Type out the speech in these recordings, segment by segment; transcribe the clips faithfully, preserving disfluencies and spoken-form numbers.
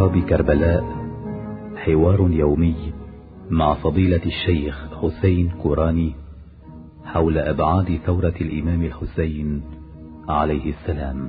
غراب كربلاء، حوار يومي مع فضيلة الشيخ حسين كوراني حول أبعاد ثورة الإمام الحسين عليه السلام.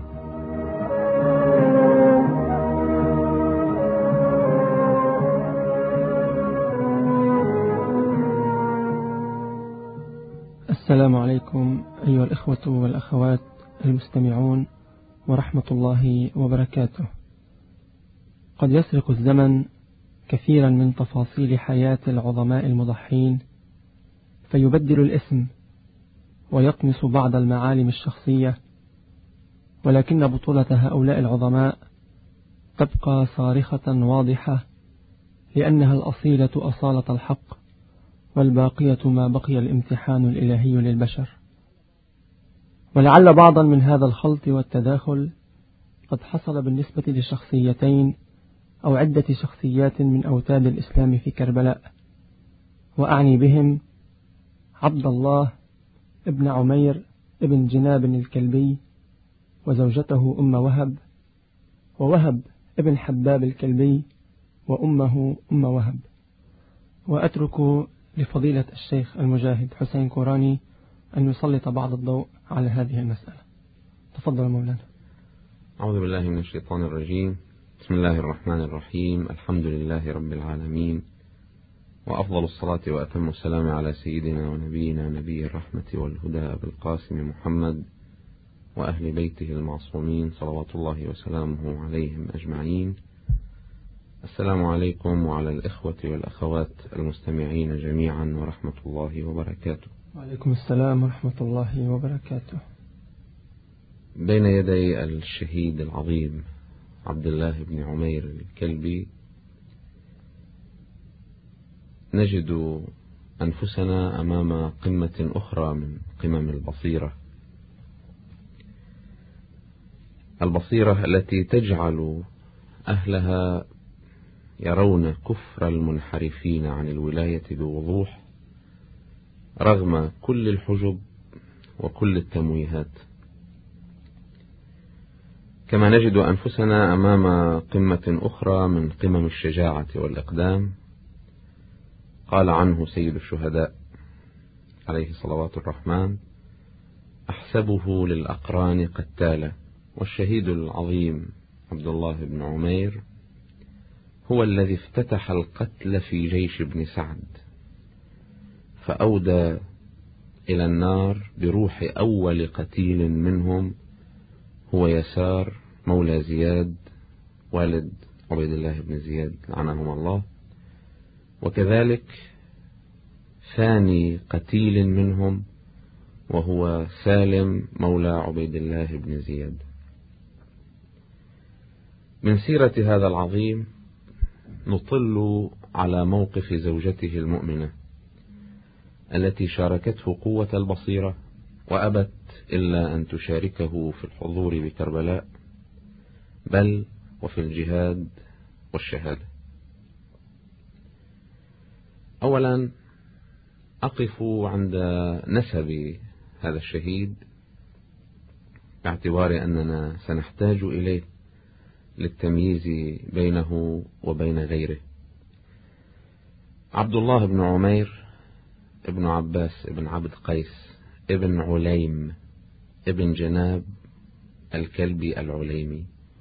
السلام عليكم أيها الإخوة والأخوات المستمعون ورحمة الله وبركاته. قد يسرق الزمن كثيرا من تفاصيل حياة العظماء المضحين، فيبدل الاسم ويطمس بعض المعالم الشخصية، ولكن بطولة هؤلاء العظماء تبقى صارخة واضحة، لأنها الأصيلة أصالة الحق، والباقية ما بقي الامتحان الإلهي للبشر. ولعل بعضا من هذا الخلط والتداخل قد حصل بالنسبة لشخصيتين أو عدة شخصيات من أوتاد الإسلام في كربلاء، وأعني بهم عبد الله ابن عمير ابن جناب الكلبي وزوجته أم وهب، ووهب ابن حباب الكلبي وأمه أم وهب. وأترك لفضيلة الشيخ المجاهد حسين كوراني أن يسلط بعض الضوء على هذه المسألة. تفضل مولانا. أعوذ بالله من الشيطان الرجيم. بسم الله الرحمن الرحيم. الحمد لله رب العالمين، وأفضل الصلاة وأتم السلام على سيدنا ونبينا نبي الرحمة والهدى أبي القاسم محمد وأهل بيته المعصومين صلوات الله وسلامه عليهم أجمعين. السلام عليكم وعلى الإخوة والأخوات المستمعين جميعا ورحمة الله وبركاته. وعليكم السلام ورحمة الله وبركاته. بين يدي الشهيد العظيم عبد الله بن عمير الكلبي نجد أنفسنا أمام قمة أخرى من قمم البصيرة، البصيرة التي تجعل أهلها يرون كفر المنحرفين عن الولاية بوضوح رغم كل الحجب وكل التمويهات. كما نجد أنفسنا أمام قمة أخرى من قمم الشجاعة والإقدام، قال عنه سيد الشهداء عليه صلوات الرحمن: أحسبه للأقران قتالا. والشهيد العظيم عبد الله بن عمير هو الذي افتتح القتل في جيش ابن سعد، فأودى إلى النار بروح أول قتيل منهم هو يسار مولى زياد والد عبيد الله بن زياد لعنهم الله، وكذلك ثاني قتيل منهم وهو سالم مولى عبيد الله بن زياد. من سيرة هذا العظيم نطل على موقف زوجته المؤمنة التي شاركته قوة البصيرة وأبت إلا أن تشاركه في الحضور بكربلاء، بل وفي الجهاد والشهادة. أولا أقف عند نسب هذا الشهيد باعتبار أننا سنحتاج إليه للتمييز بينه وبين غيره. عبد الله بن عمير ابن عباس ابن عبد قيس ابن عليم ابن جناب الكلبي العليمي.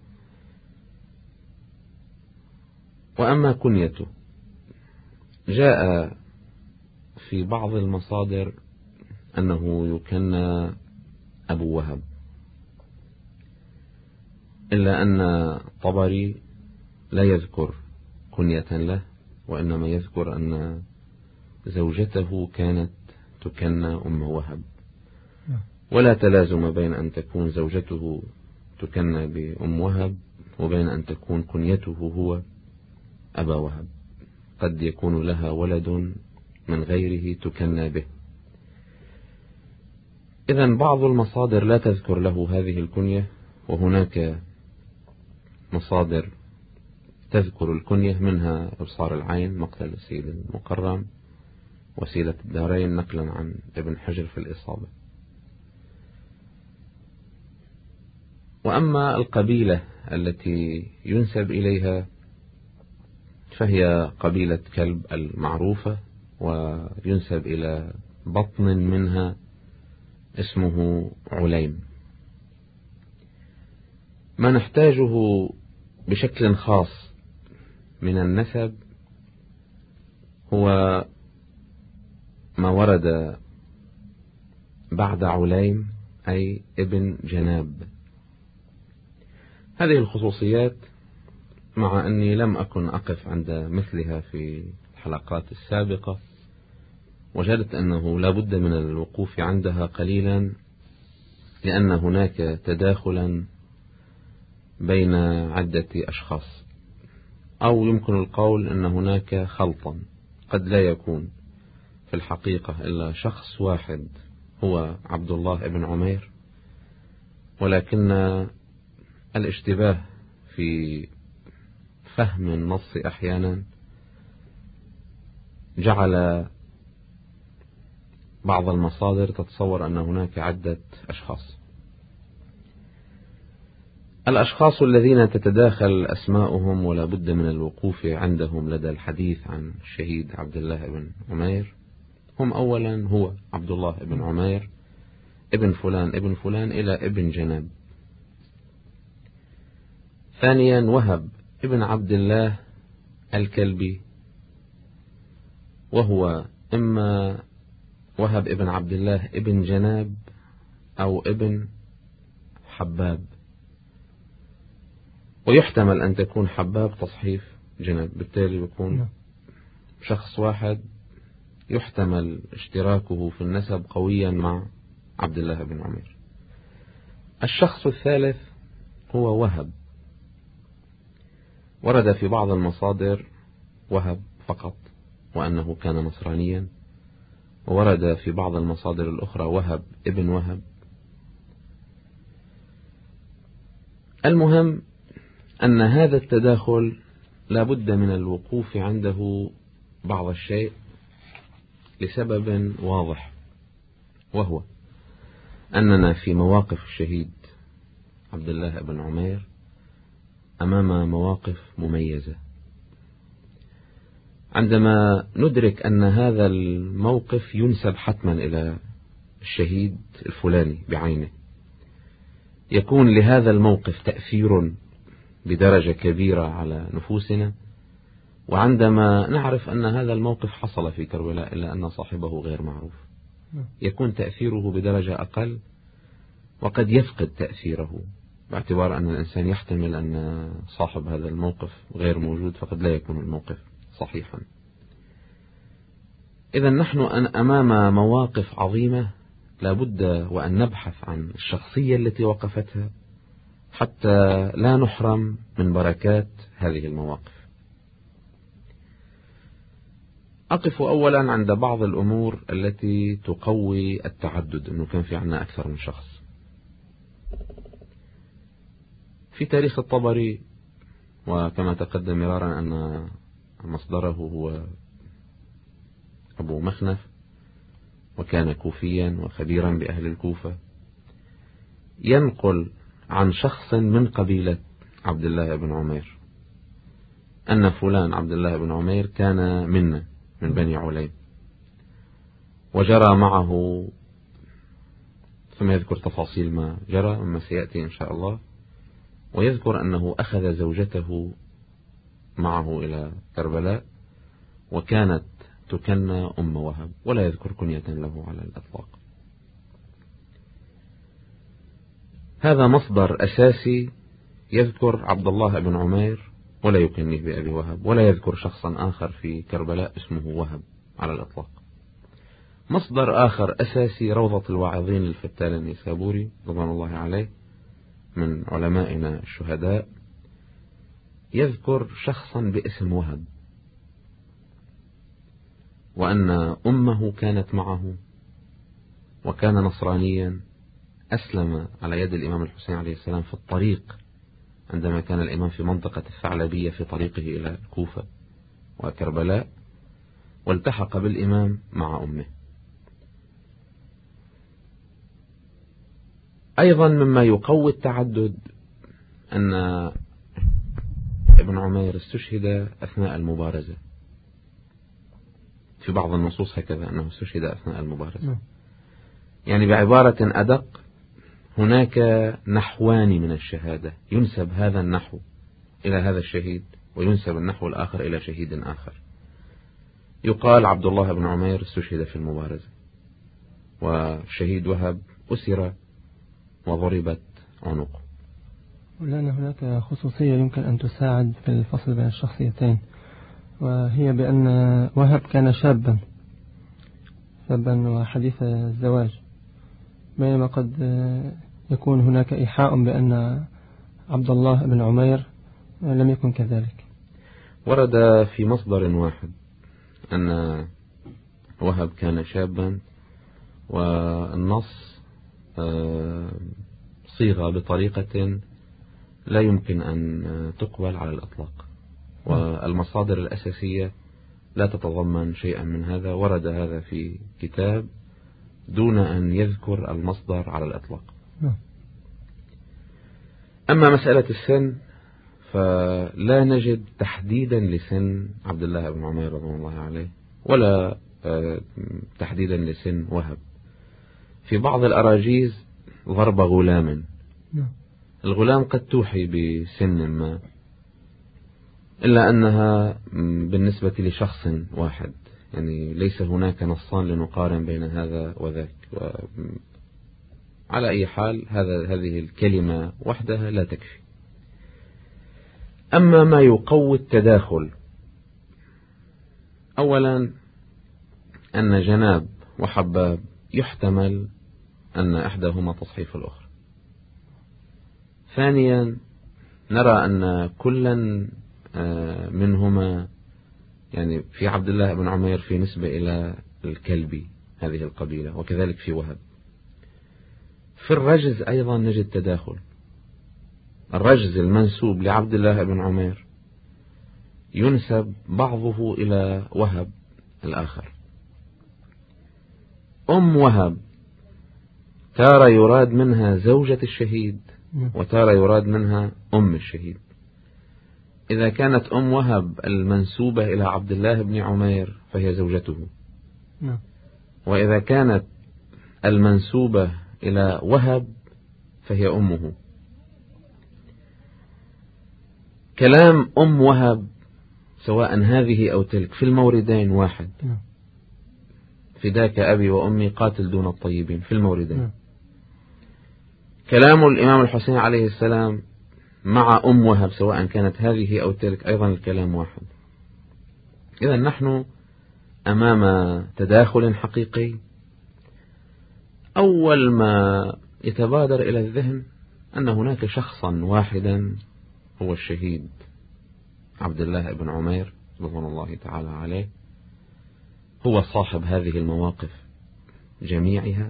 وأما كنيته جاء في بعض المصادر أنه يكنى أبو وهب، إلا أن طبري لا يذكر كنية له، وإنما يذكر أن زوجته كانت تكنى أم وهب، ولا تلازم بين أن تكون زوجته تكنى بأم وهب وبين أن تكون كنيته هو أبا وهب، قد يكون لها ولد من غيره تكنى به. إذن بعض المصادر لا تذكر له هذه الكنية، وهناك مصادر تذكر الكنية، منها إبصار العين مقتل السيد المكرم، وسيلة الدارين نقلا عن ابن حجر في الإصابة. وأما القبيلة التي ينسب إليها فهي قبيلة كلب المعروفة، وينسب إلى بطن منها اسمه عليم. ما نحتاجه بشكل خاص من النسب هو ما ورد بعد عليم، أي ابن جناب. هذه الخصوصيات مع أني لم أكن أقف عند مثلها في الحلقات السابقة، وجدت أنه لا بد من الوقوف عندها قليلا، لأن هناك تداخلا بين عدة أشخاص، أو يمكن القول أن هناك خلطا قد لا يكون في الحقيقة إلا شخص واحد هو عبد الله بن عمير، ولكن الاشتباه في فهم النص أحيانا جعل بعض المصادر تتصور أن هناك عدة أشخاص. الأشخاص الذين تتداخل أسماؤهم ولا بد من الوقوف عندهم لدى الحديث عن الشهيد عبد الله بن عمير هم أولا هو عبد الله بن عمير ابن فلان ابن فلان إلى ابن جناب. ثانيا وهب ابن عبد الله الكلبي، وهو إما وهب ابن عبد الله ابن جناب أو ابن حباب، ويحتمل أن تكون حباب تصحيف جناب، بالتالي يكون شخص واحد يحتمل اشتراكه في النسب قويا مع عبد الله بن عمير. الشخص الثالث هو وهب، ورد في بعض المصادر وهب فقط وأنه كان نصرانيا، وورد في بعض المصادر الأخرى وهب ابن وهب. المهم أن هذا التداخل لا بد من الوقوف عنده بعض الشيء لسبب واضح، وهو أننا في مواقف الشهيد عبد الله بن عمير أمام مواقف مميزة. عندما ندرك أن هذا الموقف ينسب حتما إلى الشهيد الفلاني بعينه، يكون لهذا الموقف تأثير بدرجة كبيرة على نفوسنا، وعندما نعرف أن هذا الموقف حصل في كربلاء إلا أن صاحبه غير معروف، يكون تأثيره بدرجة أقل، وقد يفقد تأثيره باعتبار أن الإنسان يحتمل أن صاحب هذا الموقف غير موجود، فقد لا يكون الموقف صحيحا. إذا نحن أمام مواقف عظيمة لا بد وأن نبحث عن الشخصية التي وقفتها حتى لا نحرم من بركات هذه المواقف. أقف أولا عند بعض الأمور التي تقوي التعدد، أنه كان في عنا أكثر من شخص. في تاريخ الطبري، وكما تقدم مرارا أن مصدره هو أبو مخنف، وكان كوفيا وخبيرا بأهل الكوفة، ينقل عن شخص من قبيلة عبد الله بن عمير أن فلان عبد الله بن عمير كان منا من بني عليم، وجرى معه، ثم يذكر تفاصيل ما جرى مما سيأتي إن شاء الله، ويذكر أنه أخذ زوجته معه إلى كربلاء، وكانت تكنى أم وهب، ولا يذكر كنية له على الأطلاق. هذا مصدر أساسي يذكر عبد الله بن عمير ولا يكنيه بأبي وهب، ولا يذكر شخصا آخر في كربلاء اسمه وهب على الأطلاق. مصدر آخر أساسي روضة الواعظين للفتال النيسابوري رضوان الله عليه من علمائنا الشهداء، يذكر شخصا باسم وهب، وأن أمه كانت معه، وكان نصرانيا، أسلم على يد الإمام الحسين عليه السلام في الطريق عندما كان الإمام في منطقة الثعلبية في طريقه إلى الكوفة وكربلاء، والتحق بالإمام مع أمه. أيضا مما يقوي التعدد أن بن عمير استشهد أثناء المبارزة، في بعض النصوص هكذا أنه استشهد أثناء المبارزة. يعني بعبارة أدق، هناك نحوان من الشهادة، ينسب هذا النحو إلى هذا الشهيد وينسب النحو الآخر إلى شهيد آخر. يقال عبد الله بن عمير استشهد في المبارزة، والشهيد وهب أسر وضربت عنقه. ولأن هناك خصوصية يمكن أن تساعد في الفصل بين الشخصيتين، وهي بأن وهب كان شابا شابا وحديث الزواج، بينما قد يكون هناك إيحاء بأن عبد الله بن عمير لم يكن كذلك. ورد في مصدر واحد أن وهب كان شابا، والنص صيغة بطريقة لا يمكن أن تقبل على الأطلاق، والمصادر الأساسية لا تتضمن شيئا من هذا. ورد هذا في كتاب دون أن يذكر المصدر على الأطلاق. أما مسألة السن فلا نجد تحديدا لسن عبد الله بن عمير رضي الله عليه، ولا تحديدا لسن وهب. في بعض الأراجيز ضرب غلام، الغلام قد توحي بسن ما، إلا أنها بالنسبة لشخص واحد، يعني ليس هناك نصان لنقارن بين هذا وذاك. على أي حال هذا هذه الكلمة وحدها لا تكفي. أما ما يقوي التداخل، أولا أن جناب وحباب يحتمل أن إحداهما تصحيف الأخرى. ثانيا نرى أن كلا منهما، يعني في عبد الله بن عمير في نسبة إلى الكلبي هذه القبيلة، وكذلك في وهب. في الرجز أيضا نجد تداخل. الرجز المنسوب لعبد الله بن عمير ينسب بعضه إلى وهب الآخر. أم وهب تارة يراد منها زوجة الشهيد، وتارة يراد منها أم الشهيد. إذا كانت أم وهب المنسوبة إلى عبد الله بن عمير فهي زوجته، وإذا كانت المنسوبة إلى وهب فهي أمه. كلام أم وهب سواء هذه أو تلك في الموردين واحد. فداك أبي وأمي قاتل دون الطيبين في الموردين. كلام الإمام الحسين عليه السلام مع أم وهب سواء كانت هذه أو تلك أيضا الكلام واحد. إذا نحن أمام تداخل حقيقي. أول ما يتبادر إلى الذهن أن هناك شخصا واحدا هو الشهيد عبد الله بن عمير رضوان الله تعالى عليه، هو صاحب هذه المواقف جميعها،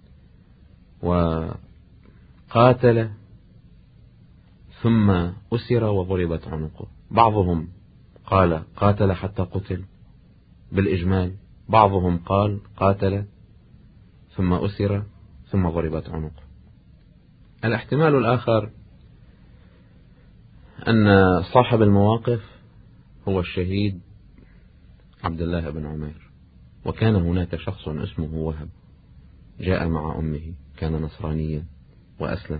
وقاتل ثم أسر وضربت عنقه. بعضهم قال قاتل حتى قتل بالإجمال، بعضهم قال قاتل ثم أسر ثم ضربت عنقه. الاحتمال الآخر أن صاحب المواقف هو الشهيد عبد الله بن عمير، وكان هناك شخص اسمه وهب جاء مع أمه، كان نصرانيا وأسلم،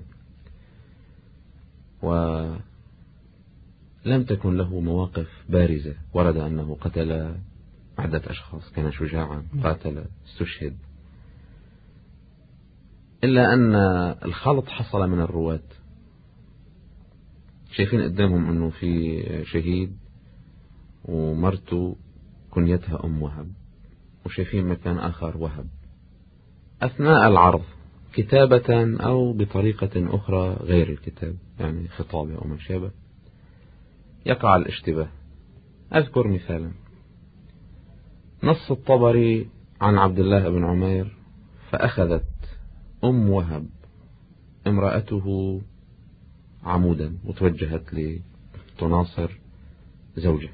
ولم تكن له مواقف بارزة. ورد أنه قتل عدة أشخاص، كان شجاعا، قاتل، استشهد، إلا أن الخلط حصل من الرواة. شايفين قدامهم أنه في شهيد ومرته كنيتها أم وهب، وشايفين مكان آخر وهب. أثناء العرض كتابة أو بطريقة أخرى غير الكتاب، يعني خطابة أو ما شابه، يقع الاشتباه. أذكر مثالا: نص الطبري عن عبد الله بن عمير: فأخذت أم وهب امرأته عمودا وتوجهت لتناصر زوجه.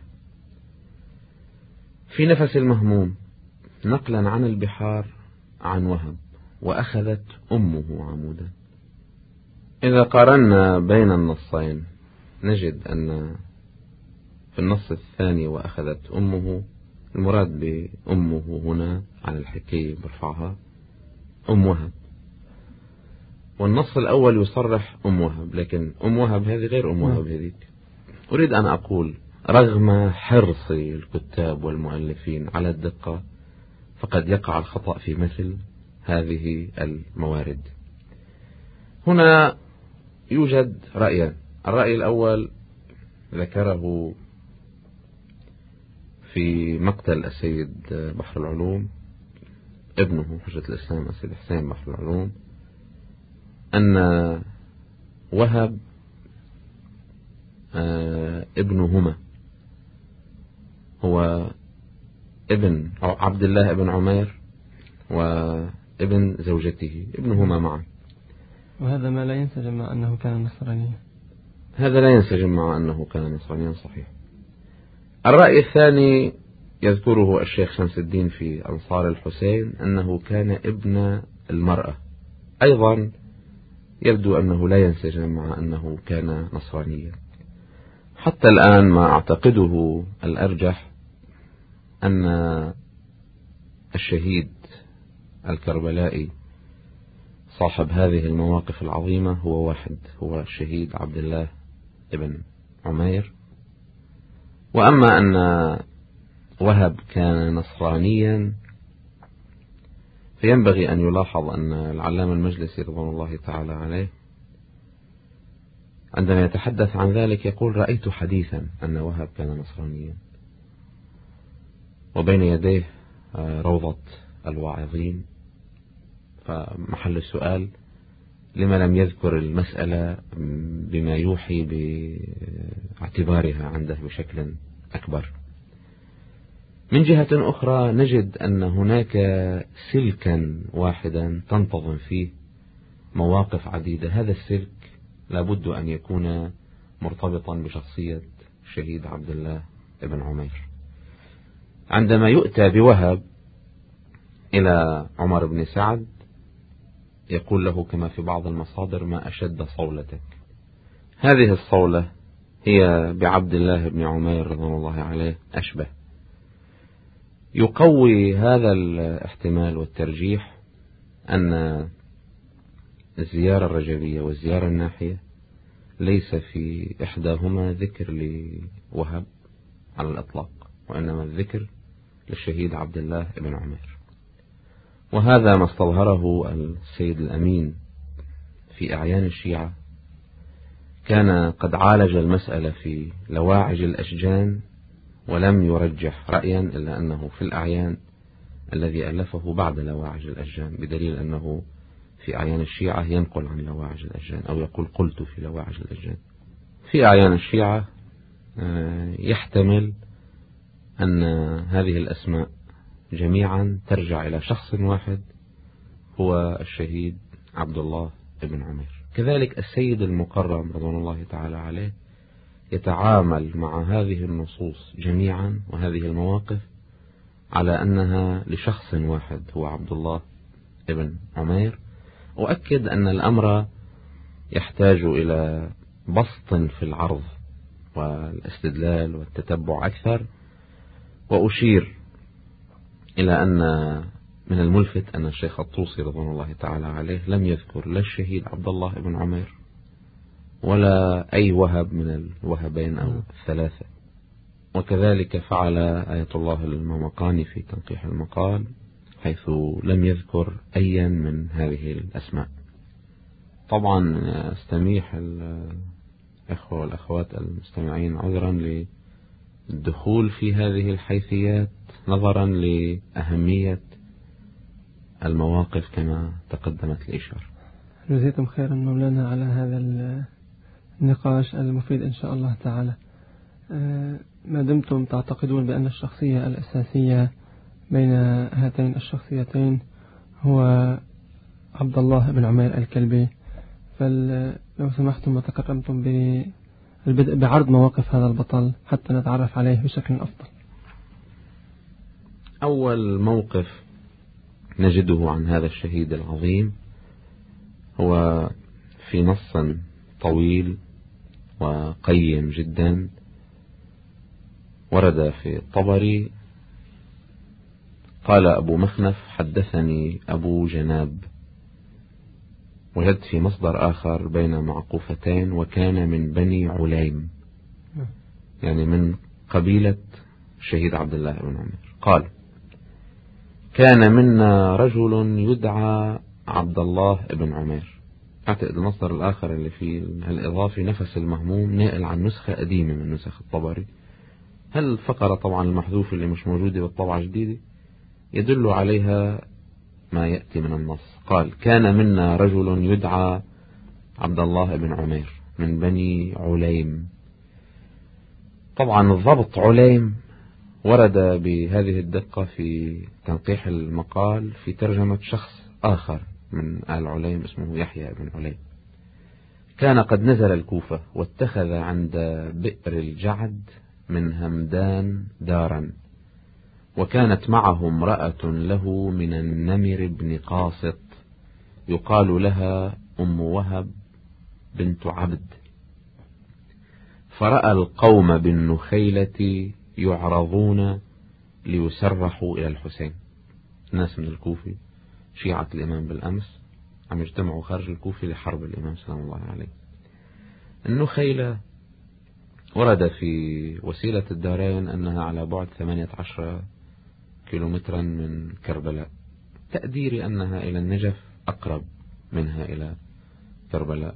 في نفس المهموم نقلا عن البحار عن وهب: وأخذت أمه عمودا. إذا قارنا بين النصين نجد أن في النص الثاني وأخذت أمه، المراد بأمه هنا على الحكي برفعها أم وهب، والنص الأول يصرح أم وهب، لكن أم وهب هذه غير أم وهب هذيك. أريد أن أقول رغم حرص الكتاب والمؤلفين على الدقة فقد يقع الخطأ في مثل هذه الموارد. هنا يوجد رأيان. الرأي الأول ذكره في مقتل السيد بحر العلوم ابنه حجة الإسلام السيد حسين بحر العلوم، أن وهب ابنهما هو ابن عبد الله ابن عمير وابن زوجته، ابنهما معا، وهذا ما لا ينسجم مع أنه كان نصرانيا. هذا لا ينسجم مع أنه كان نصرانيا، صحيح. الرأي الثاني يذكره الشيخ شمس الدين في أنصار الحسين أنه كان ابن المرأة، أيضا يبدو أنه لا ينسجم مع أنه كان نصرانيا. حتى الآن ما أعتقده الأرجح أن الشهيد الكربلائي صاحب هذه المواقف العظيمة هو واحد، هو الشهيد عبد الله ابن عمير. وأما أن وهب كان نصرانيا فينبغي أن يلاحظ أن العلامة المجلسي رضوان الله تعالى عليه عندما يتحدث عن ذلك يقول رأيت حديثا أن وهب كان نصرانيا، وبين يديه روضة الواعظين. فمحل السؤال لما لم يذكر المسألة بما يوحي باعتبارها عنده بشكل أكبر. من جهة أخرى نجد أن هناك سلكا واحدا تنتظم فيه مواقف عديدة، هذا السلك لابد أن يكون مرتبطا بشخصية الشهيد عبد الله ابن عمير. عندما يؤتى بوهب إلى عمر بن سعد يقول له كما في بعض المصادر ما أشد صولتك. هذه الصولة هي بعبد الله بن عمير رضوان الله عليه أشبه. يقوي هذا الاحتمال والترجيح أن الزيارة الرجبية والزيارة الناحية ليس في إحداهما ذكر لوهب على الأطلاق، وإنما الذكر للشهيد عبد الله بن عمير. وهذا ما استظهره السيد الأمين في أعيان الشيعة، كان قد عالج المسألة في لواعج الأشجان ولم يرجح رأيا إلا أنه في الأعيان الذي ألفه بعد لواعج الأشجان، بدليل أنه في أعيان الشيعة ينقل عن لواعج الأشجان أو يقول قلت في لواعج الأشجان. في أعيان الشيعة يحتمل أن هذه الأسماء جميعا ترجع إلى شخص واحد هو الشهيد عبد الله بن عمير. كذلك السيد المكرم رضوان الله تعالى عليه يتعامل مع هذه النصوص جميعا وهذه المواقف على أنها لشخص واحد هو عبد الله بن عمير. أؤكد أن الأمر يحتاج إلى بسط في العرض والاستدلال والتتبع أكثر، وأشير إلى أن من الملفت أن الشيخ الطوسي رضوان الله تعالى عليه لم يذكر لا الشهيد عبد الله بن عمير ولا أي وهب من الوهبين أو الثلاثة. وكذلك فعل آية الله الممقاني في تنقيح المقال حيث لم يذكر أيا من هذه الأسماء. طبعا استميح الأخوة والأخوات المستمعين عذرا للدخول في هذه الحيثيات نظرا لأهمية المواقف كما تقدمت الإشارة. جزيتم خيرا مولانا على هذا النقاش المفيد إن شاء الله تعالى. ما دمتم تعتقدون بأن الشخصية الأساسية بين هاتين الشخصيتين هو عبد الله بن عمير الكلبي، فلو سمحتم وتكرمتم بالبدء بعرض مواقف هذا البطل حتى نتعرف عليه بشكل أفضل. أول موقف نجده عن هذا الشهيد العظيم هو في نص طويل وقيم جدا ورد في الطبري قال أبو مخنف حدثني أبو جناب. وجدت في مصدر آخر بين معقوفتين وكان من بني عليم، يعني من قبيلة الشهيد عبد الله بن عمير. قال كان منا رجل يدعى عبد الله بن عمير. أعتقد المصدر الآخر اللي فيه الإضافي نفس المهموم نائل عن نسخة قديمة من نسخ الطبري. هل الفقرة طبعا المحذوف اللي مش موجودة بالطبعة الجديدة يدل عليها ما يأتي من النص. قال كان منا رجل يدعى عبد الله بن عمير من بني عليم. طبعا الضبط عليم ورد بهذه الدقة في تنقيح المقال في ترجمة شخص آخر من آل عليم اسمه يحيى بن عليم. كان قد نزل الكوفة واتخذ عند بئر الجعد من همدان دارا، وكانت معه امرأة له من النمر بن قاسط يقال لها أم وهب بنت عبد. فرأى القوم بالنخيلة يعرضون ليسرحوا إلى الحسين. الناس من الكوفة شيعة الإمام بالأمس عم يجتمعوا خارج الكوفة لحرب الإمام سلام الله عليه. النخيلة ورد في وسيلة الدارين أنها على بعد ثمانية عشر كيلومترا من كربلاء، تقديري أنها إلى النجف أقرب منها إلى كربلاء.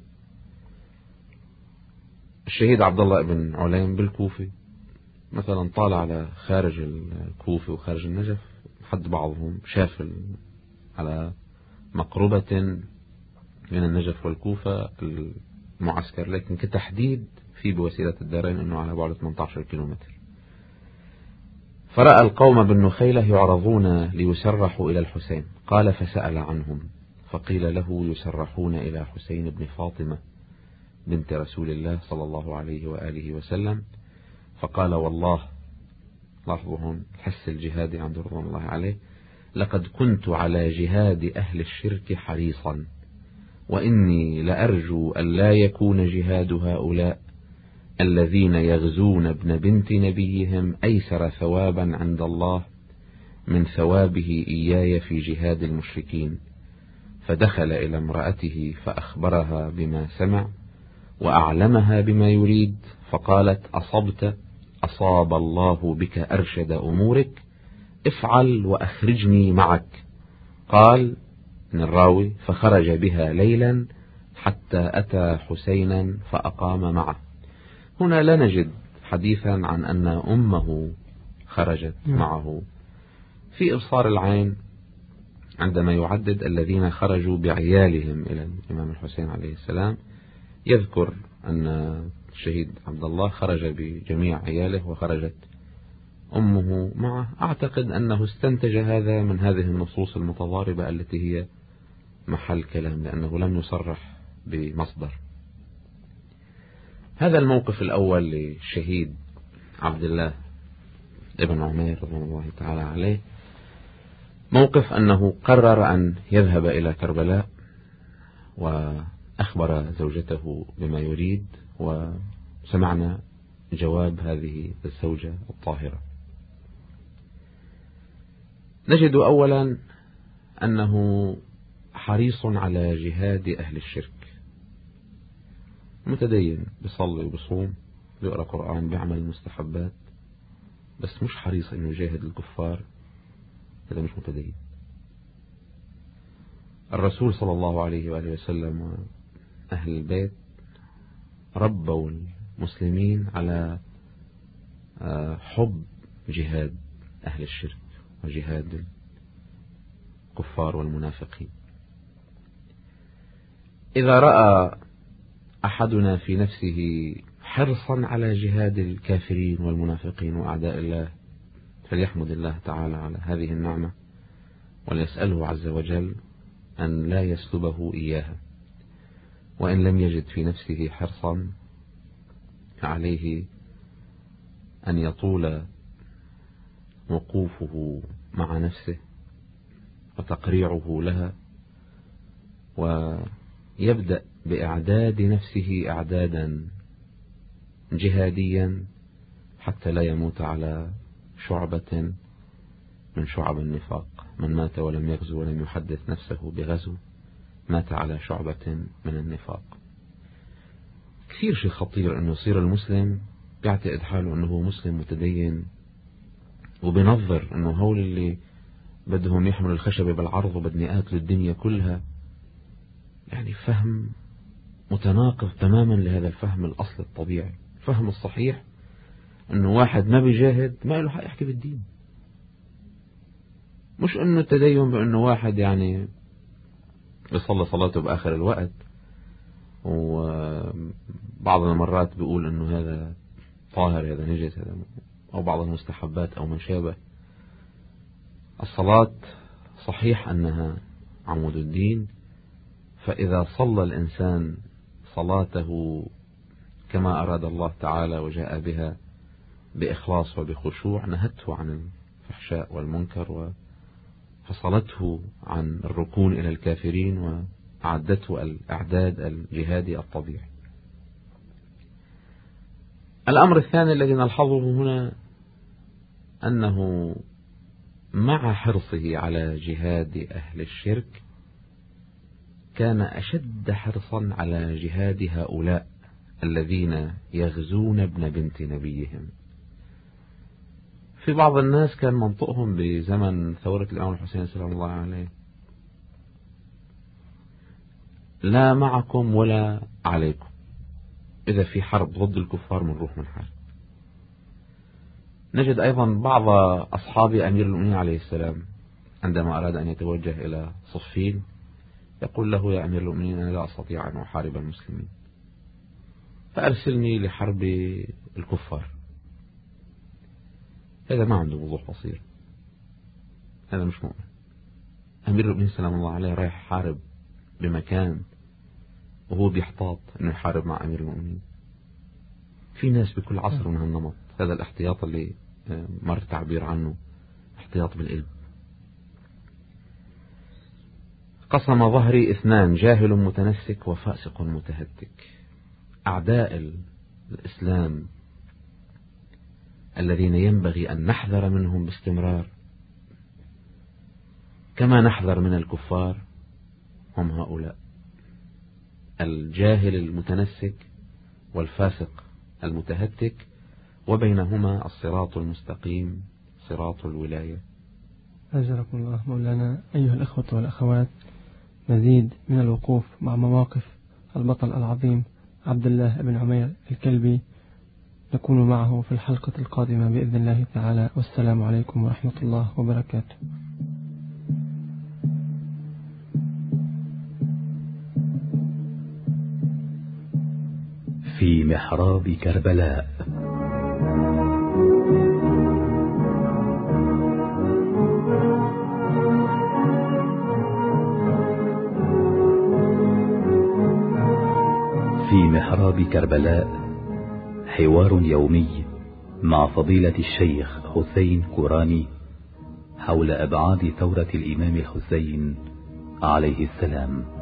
الشهيد عبد الله بن عليم بالكوفة مثلا طالع على خارج الكوفة وخارج النجف، حد بعضهم شاف على مقربة من النجف والكوفة المعسكر، لكن كتحديد في بوسيلة الدارين أنه على بعد ثمانية عشر كيلومتر. فرأى القوم بالنخيلة يعرضون ليسرحوا إلى الحسين. قال فسأل عنهم فقيل له يسرحون إلى حسين بن فاطمة بنت رسول الله صلى الله عليه وآله وسلم. فقال والله، لاحظوا حس الجهاد عند رضوان الله عليه، لقد كنت على جهاد أهل الشرك حريصا، وإني لأرجو أن لا يكون جهاد هؤلاء الذين يغزون ابن بنت نبيهم أيسر ثوابا عند الله من ثوابه إياي في جهاد المشركين. فدخل إلى امرأته فأخبرها بما سمع وأعلمها بما يريد، فقالت أصبت، أصاب الله بك أرشد أمورك، افعل وأخرجني معك. قال من الراوي فخرج بها ليلا حتى أتى حسينا فأقام معه. هنا لا نجد حديثا عن أن أمه خرجت معه. في إبصار العين عندما يعدد الذين خرجوا بعيالهم إلى الإمام الحسين عليه السلام يذكر أن الشهيد عبد الله خرج بجميع عياله وخرجت أمه معه. أعتقد أنه استنتج هذا من هذه النصوص المتضاربة التي هي محل كلام، لأنه لم يصرح بمصدر. هذا الموقف الأول للشهيد عبد الله ابن عمير رضي الله تعالى عليه، موقف أنه قرر أن يذهب إلى كربلاء وأخبر زوجته بما يريد، وسمعنا جواب هذه الزوجة الطاهرة. نجد أولا أنه حريص على جهاد أهل الشرك، متدين، بيصلي وبصوم، بيقرأ قرآن، بيعمل المستحبات، بس مش حريص أنه يجاهد الكفار. هذا مش متدين. الرسول صلى الله عليه وآله وسلم وأهل البيت ربوا المسلمين على حب جهاد أهل الشرك وجهاد الكفار والمنافقين. إذا رأى أحدنا في نفسه حرصا على جهاد الكافرين والمنافقين وأعداء الله فليحمد الله تعالى على هذه النعمة، وليسأله عز وجل أن لا يسلبه إياها. وإن لم يجد في نفسه حرصا عليه أن يطول وقوفه مع نفسه وتقريعه لها، ويبدأ بإعداد نفسه إعدادا جهاديا حتى لا يموت على شعبة من شعب النفاق. من مات ولم يغزو ولم يحدث نفسه بغزو مات على شعبة من النفاق. كثير شيء خطير أنه يصير المسلم يعتقد حاله أنه مسلم متدين، وبنظر أنه هول اللي بدهم يحملوا الخشبة بالعرض وبدهم يقاتلوا الدنيا كلها. يعني فهم متناقض تماما لهذا الفهم الأصل الطبيعي. الفهم الصحيح أنه واحد ما بيجاهد ما له حق يحكي بالدين. مش أنه التدين بأنه واحد يعني بيصلي صلاته بآخر الوقت، وبعض المرات بيقول أنه هذا طاهر هذا نجس هذا، أو بعض المستحبات أو ما شابه. الصلاة صحيح أنها عمود الدين، فإذا صلى الإنسان صلاته كما أراد الله تعالى وجاء بها بإخلاص وبخشوع نهته عن الفحشاء والمنكر وفصلته عن الركون إلى الكافرين وأعدته الإعداد الجهادي الطبيعي. الأمر الثاني الذي نلحظه هنا أنه مع حرصه على جهاد أهل الشرك كان أشد حرصا على جهاد هؤلاء الذين يغزون ابن بنت نبيهم. في بعض الناس كان منطقهم بزمن ثورة الإمام الحسين سلام الله عليه لا معكم ولا عليكم، إذا في حرب ضد الكفار منروح من حال. نجد أيضا بعض أصحاب أمير المؤمنين عليه السلام عندما أراد أن يتوجه إلى صفين يقول له: يا أمير المؤمنين أنا لا أستطيع أن أحارب المسلمين، فأرسلني لحرب الكفار. هذا ما عنده وضوح بصير، هذا مش مؤمن. أمير المؤمنين سلام الله عليه رايح يحارب بمكان وهو بيحتاط أنه يحارب مع أمير المؤمنين. في ناس بكل عصر من هالنمط، هذا الاحتياط اللي مر تعبير عنه احتياط بالقلب. قسم ظهري اثنان، جاهل متنسك وفاسق متهتك. أعداء الإسلام الذين ينبغي أن نحذر منهم باستمرار كما نحذر من الكفار هم هؤلاء: الجاهل المتنسك والفاسق المتهتك، وبينهما الصراط المستقيم صراط الولاية. أجركم الله مولانا. أيها الأخوة والأخوات، مزيد من الوقوف مع مواقف البطل العظيم عبد الله بن عمير الكلبي نكون معه في الحلقة القادمة بإذن الله تعالى، والسلام عليكم ورحمة الله وبركاته. في محراب كربلاء. في محراب كربلاء حوار يومي مع فضيلة الشيخ حسين كوراني حول أبعاد ثورة الإمام الحسين عليه السلام.